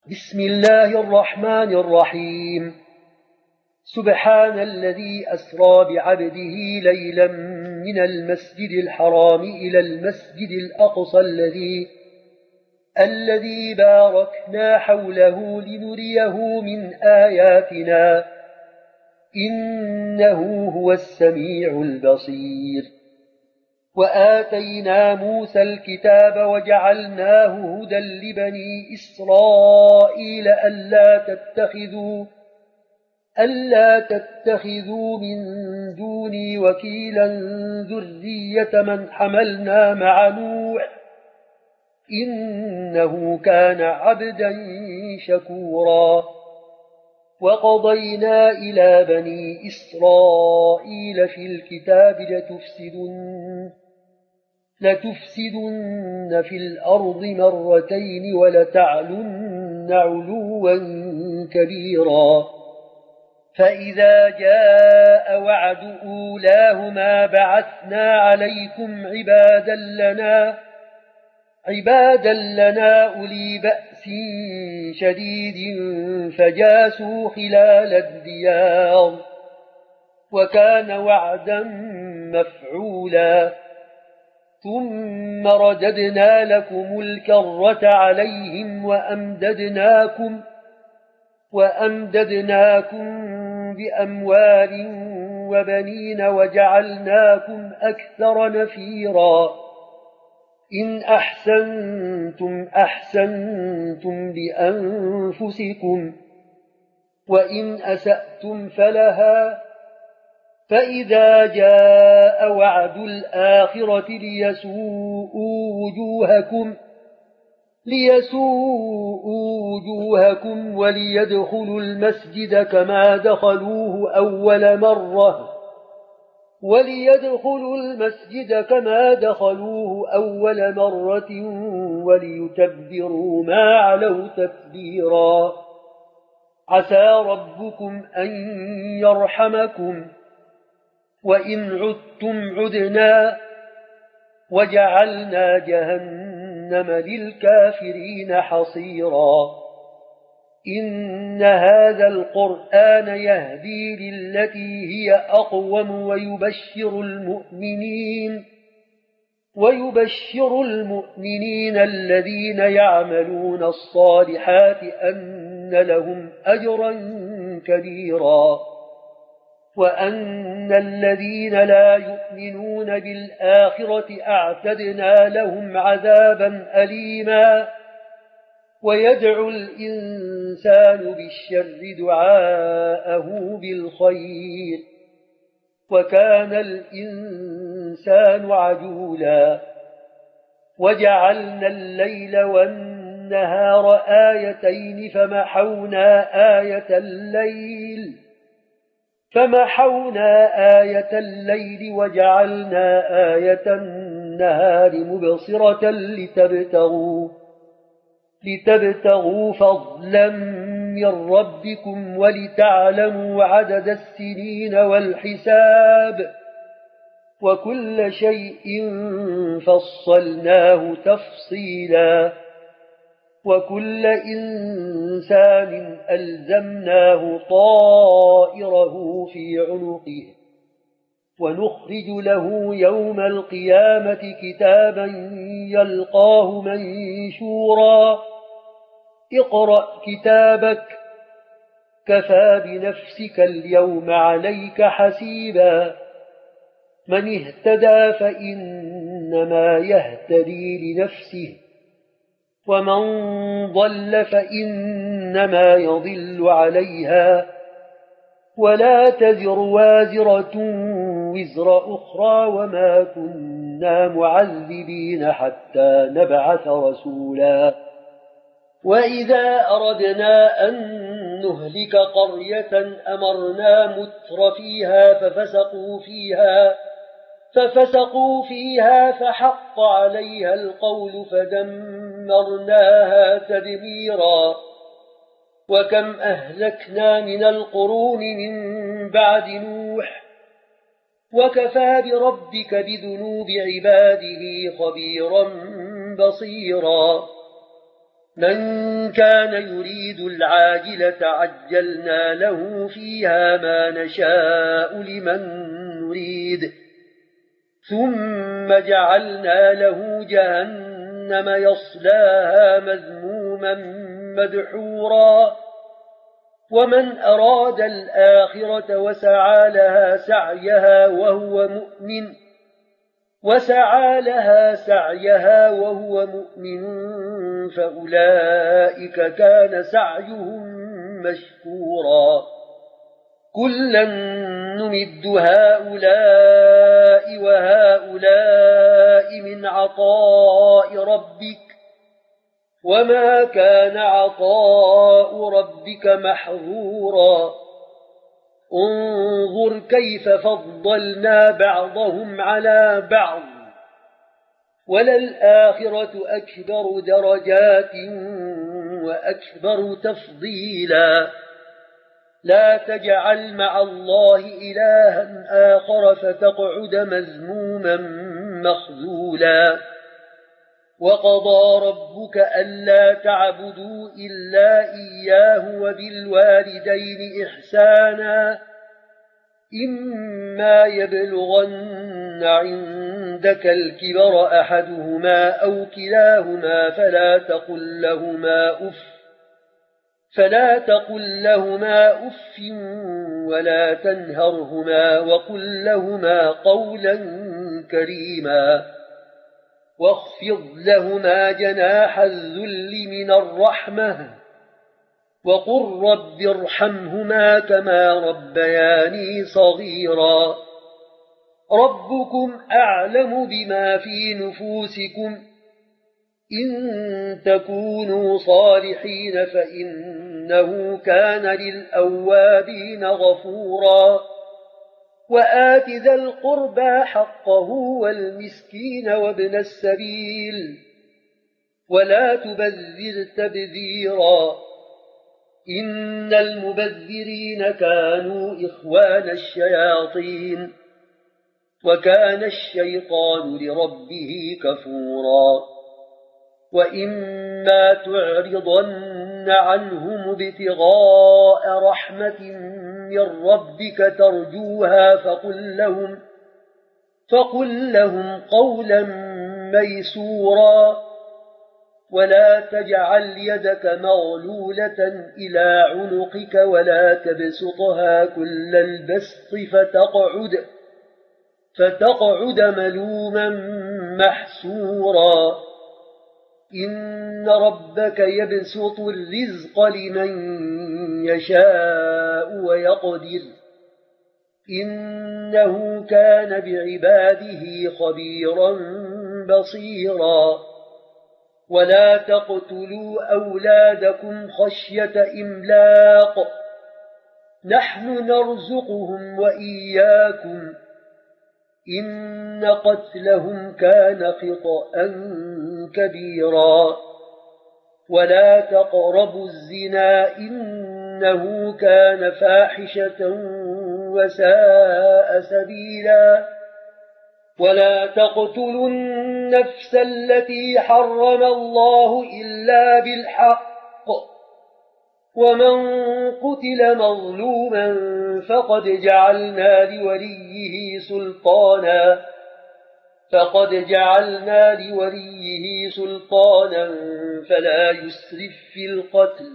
بسم الله الرحمن الرحيم. سبحان الذي أسرى بعبده ليلا من المسجد الحرام إلى المسجد الأقصى الذي باركنا حوله لنريه من آياتنا إنه هو السميع البصير. وآتينا موسى الكتاب وجعلناه هدى لبني إسرائيل ألا تتخذوا من دوني وكيلا ذرية من حملنا مع نوح إنه كان عبدا شكورا. وقضينا إلى بني إسرائيل في الكتاب لتفسدن في الأرض مرتين ولتعلن علوا كبيرا. فإذا جاء وعد أولاهما بعثنا عليكم عبادا لنا أولي بأس شديد فجاسوا خلال الديار وكان وعدا مفعولا. ثم رددنا لكم الكرة عليهم وأمددناكم بأموال وبنين وجعلناكم أكثر نفيرا. إن أحسنتم لأنفسكم وإن أسأتم فلها. فإذا جاء وعد الآخرة ليسوءوا وجوهكم وليدخلوا المسجد كما دخلوه أول مرة وليتبروا ما علوا تتبيرا. عسى ربكم أن يرحمكم وإن عدتم عدنا وجعلنا جهنم للكافرين حصيرا. إن هذا القرآن يهدي للتي هي أقوم ويبشر المؤمنين الذين يعملون الصالحات أن لهم أجرا كبيرا وأن الذين لا يؤمنون بالآخرة أعتدنا لهم عذابا أليما. ويدعو الإنسان بالشر دعاءه بالخير وكان الإنسان عجولا. وجعلنا الليل والنهار آيتين فمحونا آية الليل وجعلنا آية النهار مبصرة لتبتغوا فضلا من ربكم ولتعلموا عدد السنين والحساب وكل شيء فصلناه تفصيلا. وكل إنسان ألزمناه طائره في عنقه ونخرج له يوم القيامة كتابا يلقاه منشورا. اقرأ كتابك كفى بنفسك اليوم عليك حسيبا. من اهتدى فإنما يهتدي لنفسه ومن ضل فإنما يضل عليها ولا تزر وازرة وزر أخرى وما كنا معذبين حتى نبعث رسولا. وإذا أردنا أن نهلك قرية أمرنا متر فيها ففسقوا فيها فحق عليها القول فدمرناها تدميرا. وكم أهلكنا من القرون من بعد نوح وكفى بربك بذنوب عباده خبيرا بصيرا. من كان يريد العاجلة عجلنا له فيها ما نشاء لمن نريد ثم جعلنا له جهنم يصلاها مذموما مدحورا ومن أراد الآخرة وسعى لها سعيها وهو مؤمن فأولئك كان سعيهم مشكورا كلا نمد هؤلاء وهؤلاء من عطاء ربك وما كان عطاء ربك محظورا انظر كيف فضلنا بعضهم على بعض وللآخرة أكبر درجات وأكبر تفضيلا لا تجعل مع الله إلها آخر فتقعد مذموما مخذولا وقضى ربك ألا تعبدوا إلا إياه وبالوالدين إحسانا إما يبلغن عندك الكبر أحدهما أو كلاهما فلا تقل لهما أف ولا تنهرهما وقل لهما قولا كريما واخفض لهما جناح الذل من الرحمة وقل رب ارحمهما كما ربياني صغيرا ربكم أعلم بما في نفوسكم إن تكونوا صالحين فإنه كان للأوابين غفورا وآت ذا القربى حقه والمسكين وابن السبيل ولا تبذر تبذيرا إن المبذرين كانوا إخوان الشياطين وكان الشيطان لربه كفورا وإما تعرضن عنهم ابتغاء رحمة من ربك ترجوها فقل لهم قولا ميسورا ولا تجعل يدك مغلولة إلى عنقك ولا تبسطها كل البسط فتقعد ملوما محسورا إن ربك يبسط الرزق لمن يشاء ويقدر إنه كان بعباده خبيرا بصيرا ولا تقتلوا أولادكم خشية إملاق نحن نرزقهم وإياكم إن قتلهم كان خطأ كبيرا ولا تقربوا الزنا إنه كان فاحشة وساء سبيلا ولا تقتلوا النفس التي حرم الله إلا بالحق ومن قتل مظلوما فقد جعلنا لوليه سلطانا فلا يسرف في القتل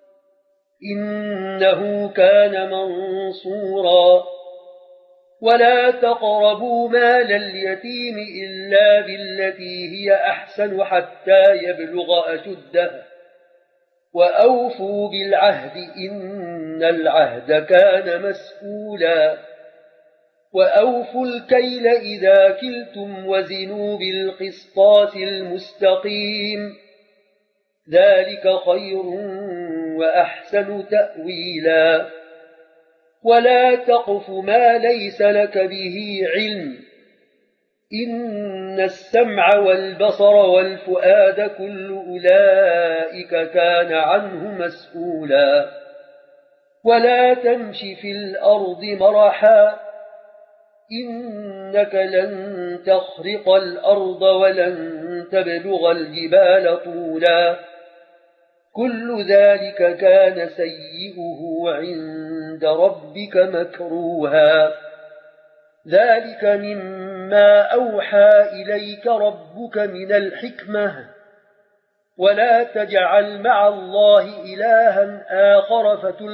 إنه كان منصورا ولا تقربوا مال اليتيم إلا بالتي هي أحسن حتى يبلغ أشده وأوفوا بالعهد إن العهد كان مسؤولا وأوفوا الكيل إذا كلتم وزنوا بالقسطاس المستقيم ذلك خير وأحسن تأويلا ولا تقف ما ليس لك به علم إن السمع والبصر والفؤاد كل أولئك كان عنه مسؤولا ولا تمش في الأرض مرحا إنك لن تخرق الأرض ولن تبلغ الجبال طولا كل ذلك كان سيئه عند ربك مكروها ذلك مما أوحى إليك ربك من الحكمة ولا تجعل مع الله إلها آخر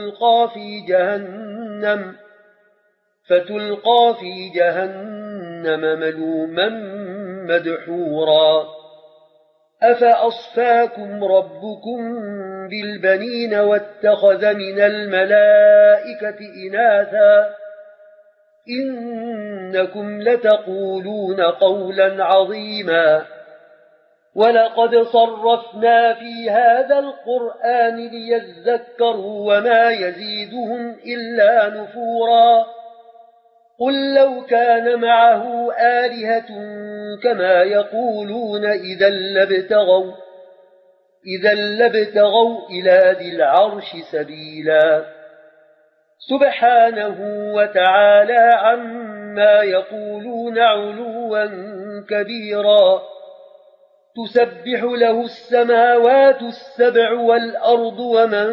فتلقى في جهنم ملوما مدحورا أفأصفاكم ربكم بالبنين واتخذ من الملائكة إناثا إنكم لتقولون قولا عظيما ولقد صرفنا في هذا القرآن ليذكروا وما يزيدهم إلا نفورا قل لو كان معه آلهة كما يقولون إذا لابتغوا إلى ذي العرش سبيلا سبحانه وتعالى عما يقولون علوا كبيرا تسبح له السماوات السبع والأرض ومن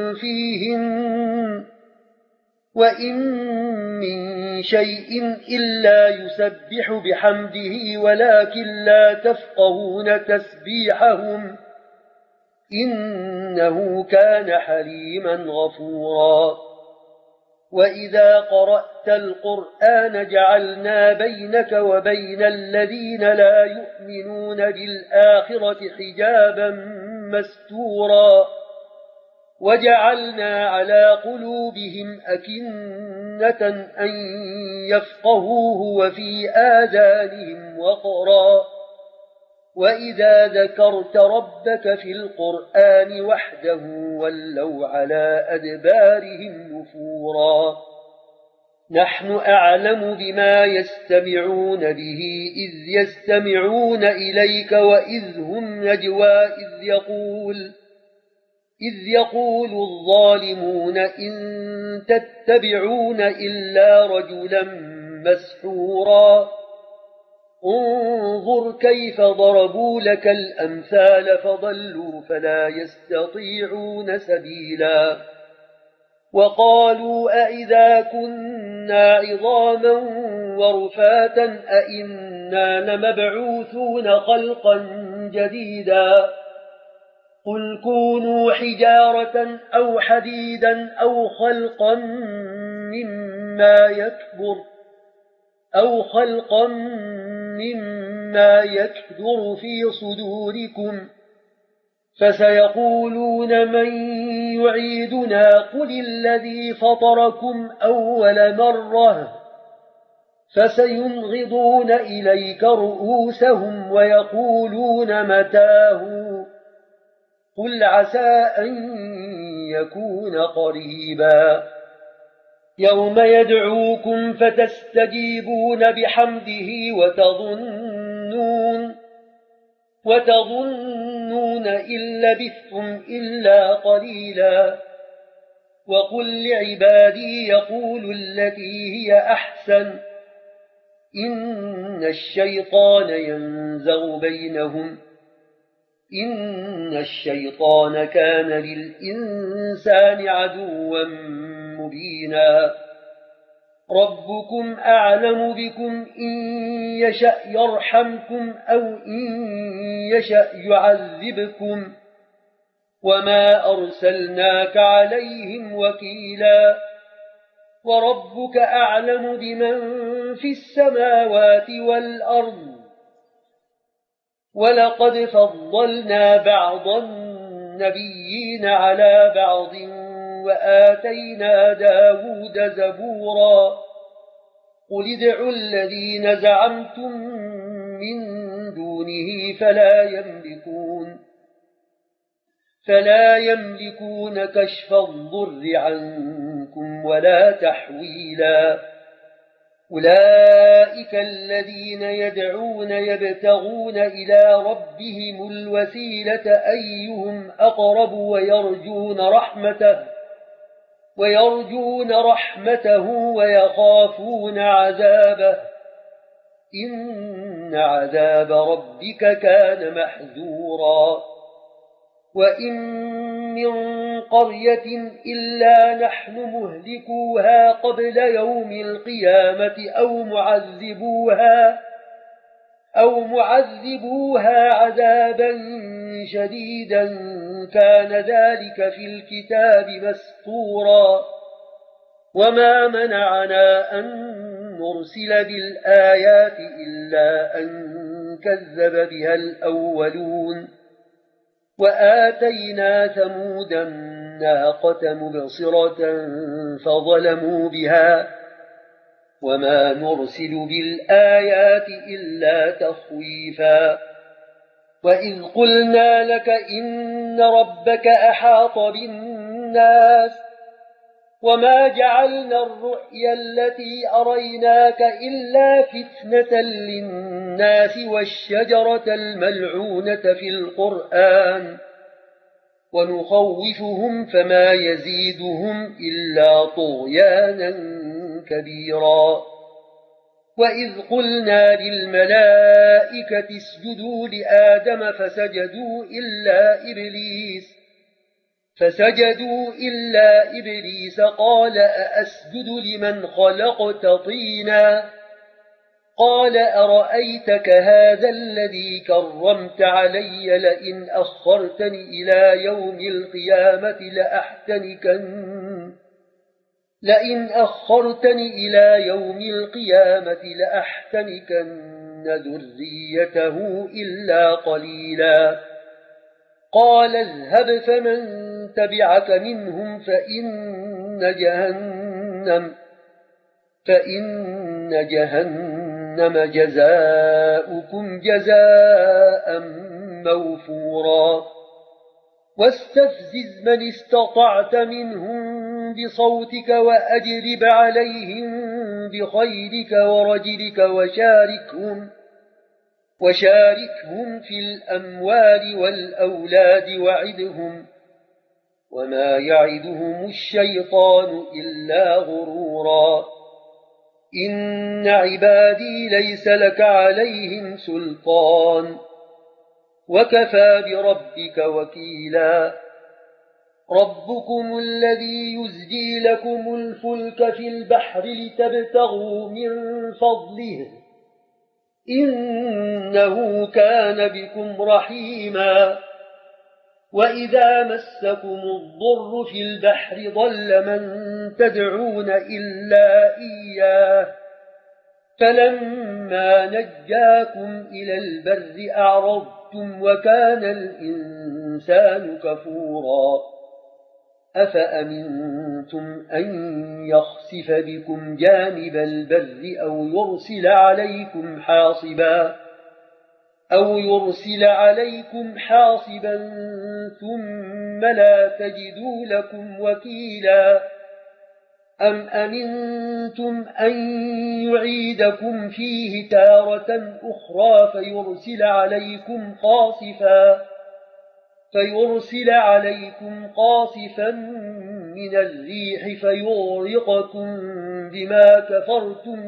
فيهن وإن من شيء إلا يسبح بحمده ولكن لا تفقهون تسبيحهم إنه كان حليما غفورا وإذا قرأت القرآن جعلنا بينك وبين الذين لا يؤمنون بالآخرة حجابا مستورا وجعلنا على قلوبهم أكنة أن يفقهوه وفي آذانهم وقرا وإذا ذكرت ربك في القرآن وحده ولوا على أدبارهم نفورا نحن أعلم بما يستمعون به إذ يستمعون إليك وإذ هم نجوى إذ يقول الظالمون إن تتبعون إلا رجلا مسحورا انظر كيف ضربوا لك الأمثال فضلوا فلا يستطيعون سبيلا وقالوا أئذا كنا عظاما ورفاتا أئنا لمبعوثون خلقا جديدا قل كونوا حجارة أو حديدا أو خلقا مما يكبر في صدوركم فسيقولون من يعيدنا قل الذي فطركم أول مرة فسينغضون إليك رؤوسهم ويقولون متاه قل عسى أن يكون قريبا يوم يدعوكم فتستجيبون بحمده وتظنون إن لبثتم إلا قليلا وقل لعبادي يقولوا التي هي أحسن إن الشيطان كان للإنسان عدوا مبينا ربكم أعلم بكم إن يشأ يرحمكم أو إن يشأ يعذبكم وما أرسلناك عليهم وكيلا وربك أعلم بمن في السماوات والأرض ولقد فضلنا بعض النبيين على بعض وآتينا داود زبورا قل ادعوا الذين زعمتم من دونه فلا يملكون كشف الضر عنكم ولا تحويلا أولئك الذين يدعون يبتغون إلى ربهم الوسيلة أيهم أقرب ويرجون رحمته ويخافون عذابه إن عذاب ربك كان محذورا وإن من قرية إلا نحن مهلكوها قبل يوم القيامة أو معذبوها عذابا شديدا كان ذلك في الكتاب مسطورا وما منعنا أن نرسل بالآيات إلا أن كذب بها الأولون وآتينا ثمود الناقة مبصرة فظلموا بها وما نرسل بالآيات إلا تخويفا وإذ قلنا لك إن ربك أحاط بالناس وما جعلنا الرؤيا التي أريناك إلا فتنة للناس والشجرة الملعونة في القرآن ونخوفهم فما يزيدهم إلا طغيانا كبيرا وإذ قلنا للملائكة اسجدوا لآدم فسجدوا إلا إبليس قال أأسجد لمن خلقت طينا قال أرأيتك هذا الذي كرمت علي لئن أخرتني إلى يوم القيامة لأحتنكن ذريته إلا قليلا قال اذهب فمن تبعك منهم فإن جهنم جزاؤكم جزاء موفورا واستفزز من استطعت منهم بصوتك وأجلب عليهم بخيلك ورجلك وشاركهم في الأموال والأولاد وعدهم وما يعدهم الشيطان إلا غرورا إن عبادي ليس لك عليهم سلطان وكفى بربك وكيلا ربكم الذي يزجي لكم الفلك في البحر لتبتغوا من فضله إنه كان بكم رحيما وإذا مسكم الضر في البحر ضل من تدعون إلا إياه فلما نجاكم إلى البر أعرضتم وكان الإنسان كفورا أفأمنتم أن يخسف بكم جانب البر أو يرسل عليكم حاصبا ثم لا تجدوا لكم وكيلا أم أمنتم أن يعيدكم فيه تارة أخرى فيرسل عليكم قاصفا من الريح فيغرقكم بما كفرتم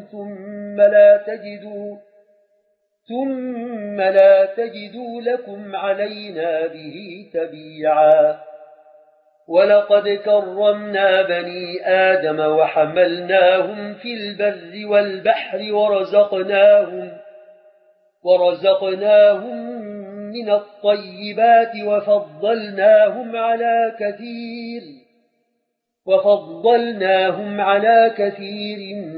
ثم لا تجدوا لكم علينا به تبيعا ولقد كرمنا بني آدم وحملناهم في البر والبحر ورزقناهم من الطيبات وفضلناهم على كثير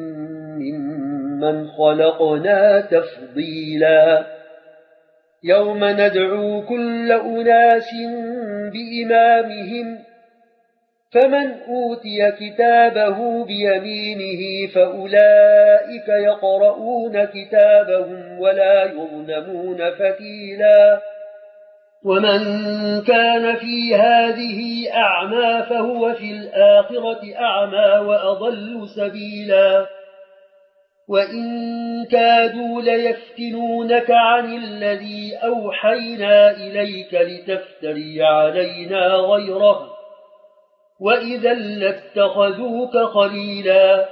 ممن خلقنا تفضيلا يوم ندعو كل أناس بإمامهم فمن أوتي كتابه بيمينه فأولئك يقرؤون كتابهم ولا يظلمون فتيلا ومن كان في هذه أعمى فهو في الآخرة أعمى وأضل سبيلا وإن كادوا ليفتنونك عن الذي أوحينا إليك لتفتري علينا غيره وإذا لاتخذوك خليلا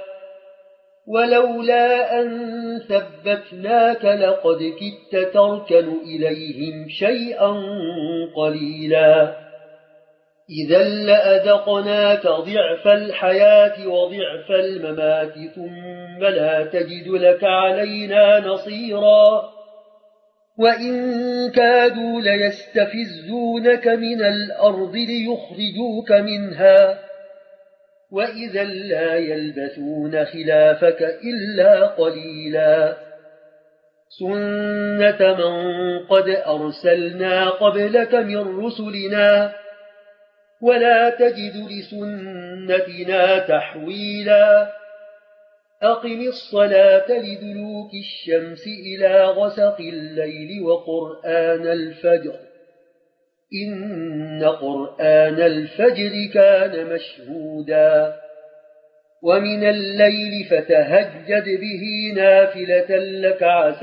ولولا أن ثبتناك لقد كدت تركن إليهم شيئا قليلا إذا لأذقناك ضعف الحياة وضعف الممات ثم لا تجد لك علينا نصيرا وإن كادوا ليستفزونك من الأرض ليخرجوك منها وإذا لا يلبثون خلافك إلا قليلا سنة من قد أرسلنا قبلك من رسلنا ولا تجد لسنتنا تحويلا أقم الصلاة لدلوك الشمس إلى غسق الليل وقرآن الفجر إن قرآن الفجر كان مشهودا ومن الليل فتهجد به نافلة لك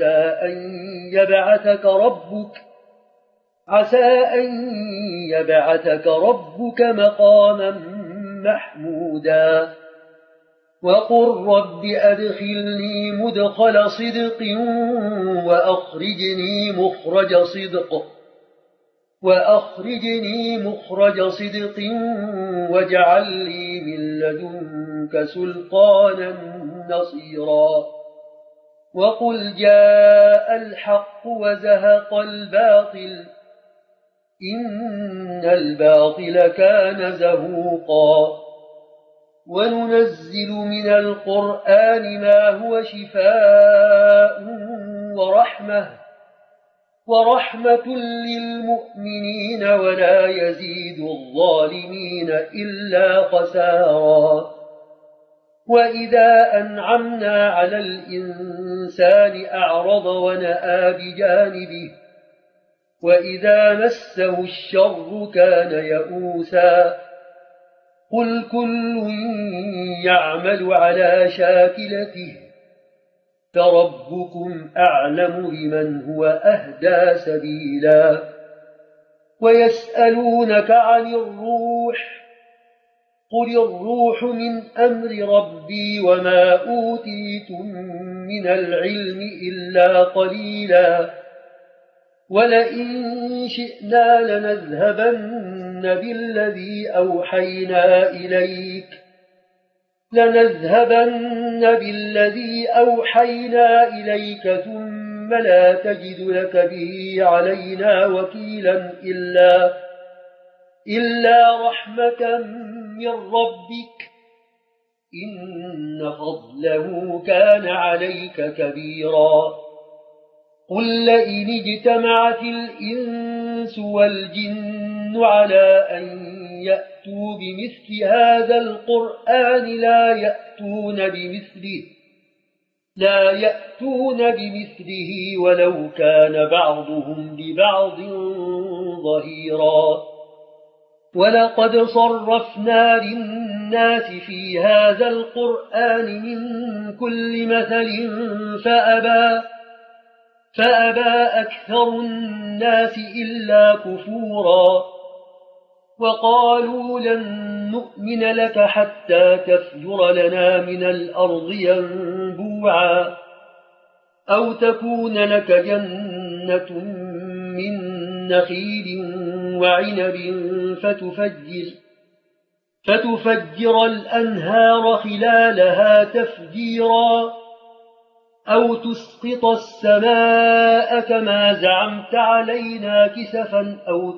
عسى أن يبعثك ربك مقاما محمودا وقل رب أدخلني مدخل صدق وأخرجني مخرج صدق واجعل لي من لدنك سلطانا نصيرا وقل جاء الحق وزهق الباطل إن الباطل كان زهوقا وننزل من القرآن ما هو شفاء ورحمة للمؤمنين ولا يزيد الظالمين إلا خسارا وإذا أنعمنا على الإنسان أعرض ونأى بجانبه وإذا مسه الشر كان يئوسا قل كل يعمل على شاكلته فربكم أعلم بمن هو أهدى سبيلا ويسألونك عن الروح قل الروح من أمر ربي وما أوتيتم من العلم إلا قليلا ولئن شئنا لنذهبن بالذي أوحينا إليك ثم لا تجد لك به علينا وكيلا إلا رحمة من ربك إن فضله كان عليك كبيرا قل لئن اجتمعت الإنس والجن على أن يأتوا بمثل هذا القرآن لا يأتون بمثله ولو كان بعضهم لبعض ظهيرا ولقد صرفنا للناس في هذا القرآن من كل مثل فأبى أكثر الناس إلا كفورا وقالوا لن نؤمن لك حتى تفجر لنا من الأرض ينبوعا أو تكون لك جنة من نخيل وعنب فتفجر الأنهار خلالها تفجيرا أو تسقط السماء كما زعمت علينا كسفا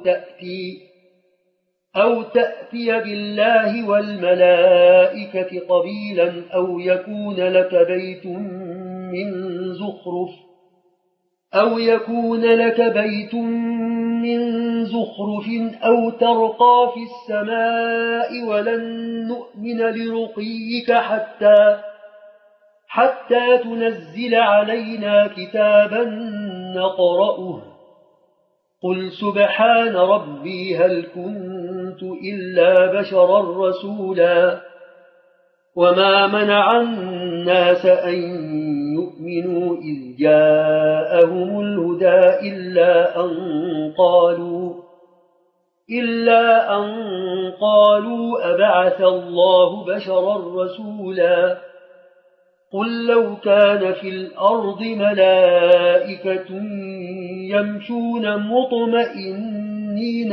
أو تأتي بالله والملائكة قبيلا أو يكون لك بيت من زخرف أو ترقى في السماء ولن نؤمن لرقيك حتى تنزل علينا كتابا نقرأه قل سبحان ربي هل كنت إلا بشرا رسولا وما منع الناس أن يؤمنوا إذ جاءهم الهدى إلا أن قالوا أبعث الله بشرا رسولا قل لو كان في الأرض ملائكة يمشون مطمئنين المؤمنين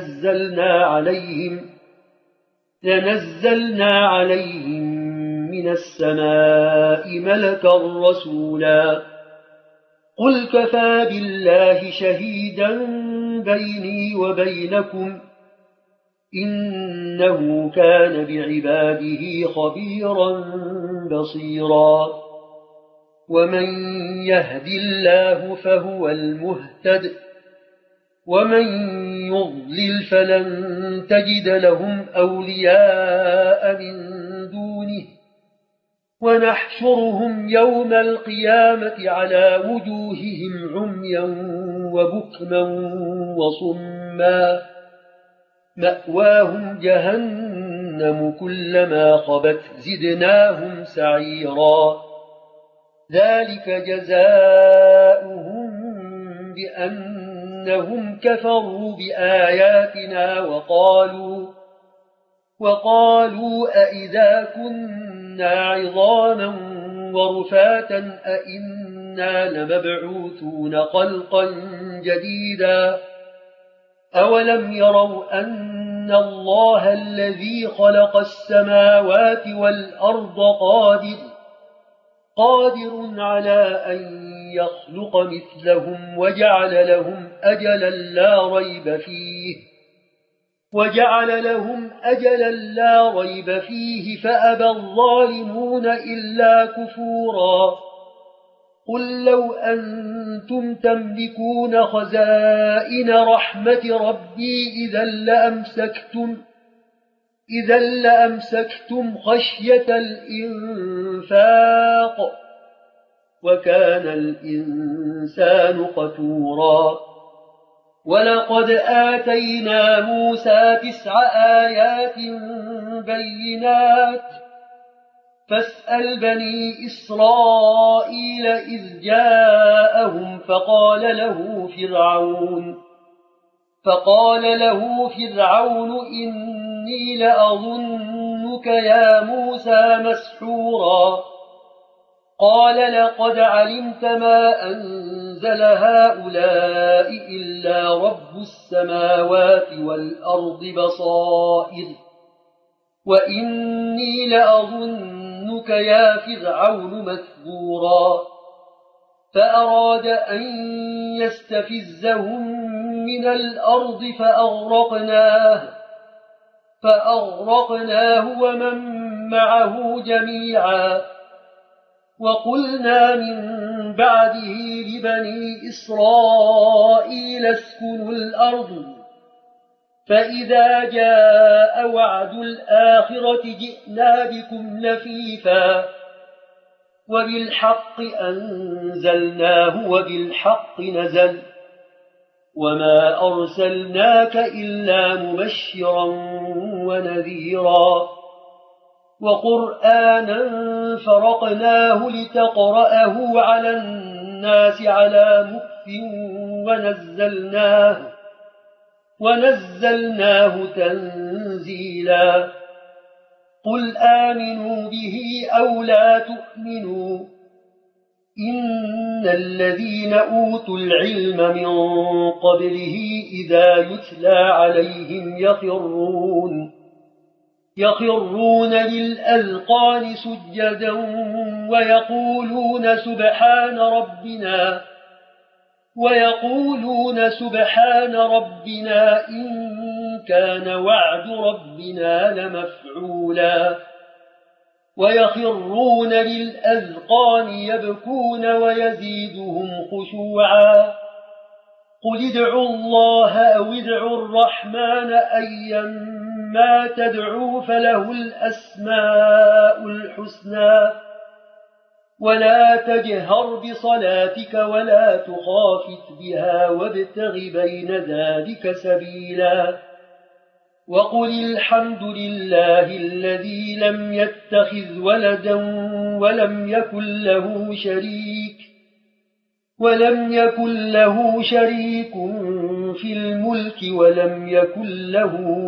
لنزلنا عليهم من السماء ملكا رسولا قل كفى بالله شهيدا بيني وبينكم إنه كان بعباده خبيرا بصيرا ومن يهد الله فهو المهتد ومن يضلل فلن تجد لهم أولياء من دونه ونحشرهم يوم القيامة على وجوههم عميا وبكما وصما مأواهم جهنم كلما خبت زدناهم سعيرا ذلك جزاؤهم بأنهم كفروا بآياتنا وقالوا أئذا كنا عظاما ورفاتا أئنا لمبعوثون خلقا جديدا أولم يروا أن الله الذي خلق السماوات والأرض قادر على أن يخلق مثلهم وجعل لهم أجلا لا ريب فيه فأبى الظالمون إلا كفورا قل لو أنتم تملكون خزائن رحمة ربي إذا لأمسكتم خشية الإنفاق وكان الإنسان قتورا ولقد آتينا موسى 9 آيات بينات فاسأل بني إسرائيل إذ جاءهم فقال له فرعون إني لأظنك يا موسى مسحورا قال لقد علمت ما أنزل هؤلاء إلا رب السماوات والأرض بصائر وإني لأظنك يا فرعون مثبورا فأراد أن يستفزهم من الأرض فأغرقناه ومن معه جميعا وقلنا من بعده لبني إسرائيل اسكنوا الأرض فإذا جاء وعد الآخرة جئنا بكم لفيفا وبالحق أنزلناه وبالحق نزل وما أرسلناك إلا مبشرا ونذيرا وقرآنا فرقناه لتقرأه على الناس على مكث ونزلناه تنزيلا قل آمنوا به أو لا تؤمنوا إن الذين أوتوا العلم من قبله إذا يتلى عليهم يخرون للأذقان سجدا ويقولون سبحان ربنا إن كان وعد ربنا لمفعولا ويخرون للأذقان يبكون ويزيدهم خشوعا قل ادعوا الله أو ادعوا الرحمن أيما تدعوا فله الأسماء الحسنى ولا تجهر بصلاتك ولا تخافت بها وابتغ بين ذلك سبيلا وقل الحمد لله الذي لم يتخذ ولدا ولم يكن له شريك في الملك ولم يكن له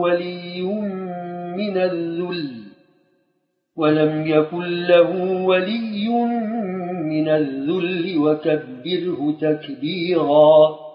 ولي من الذل وكبره تكبيرا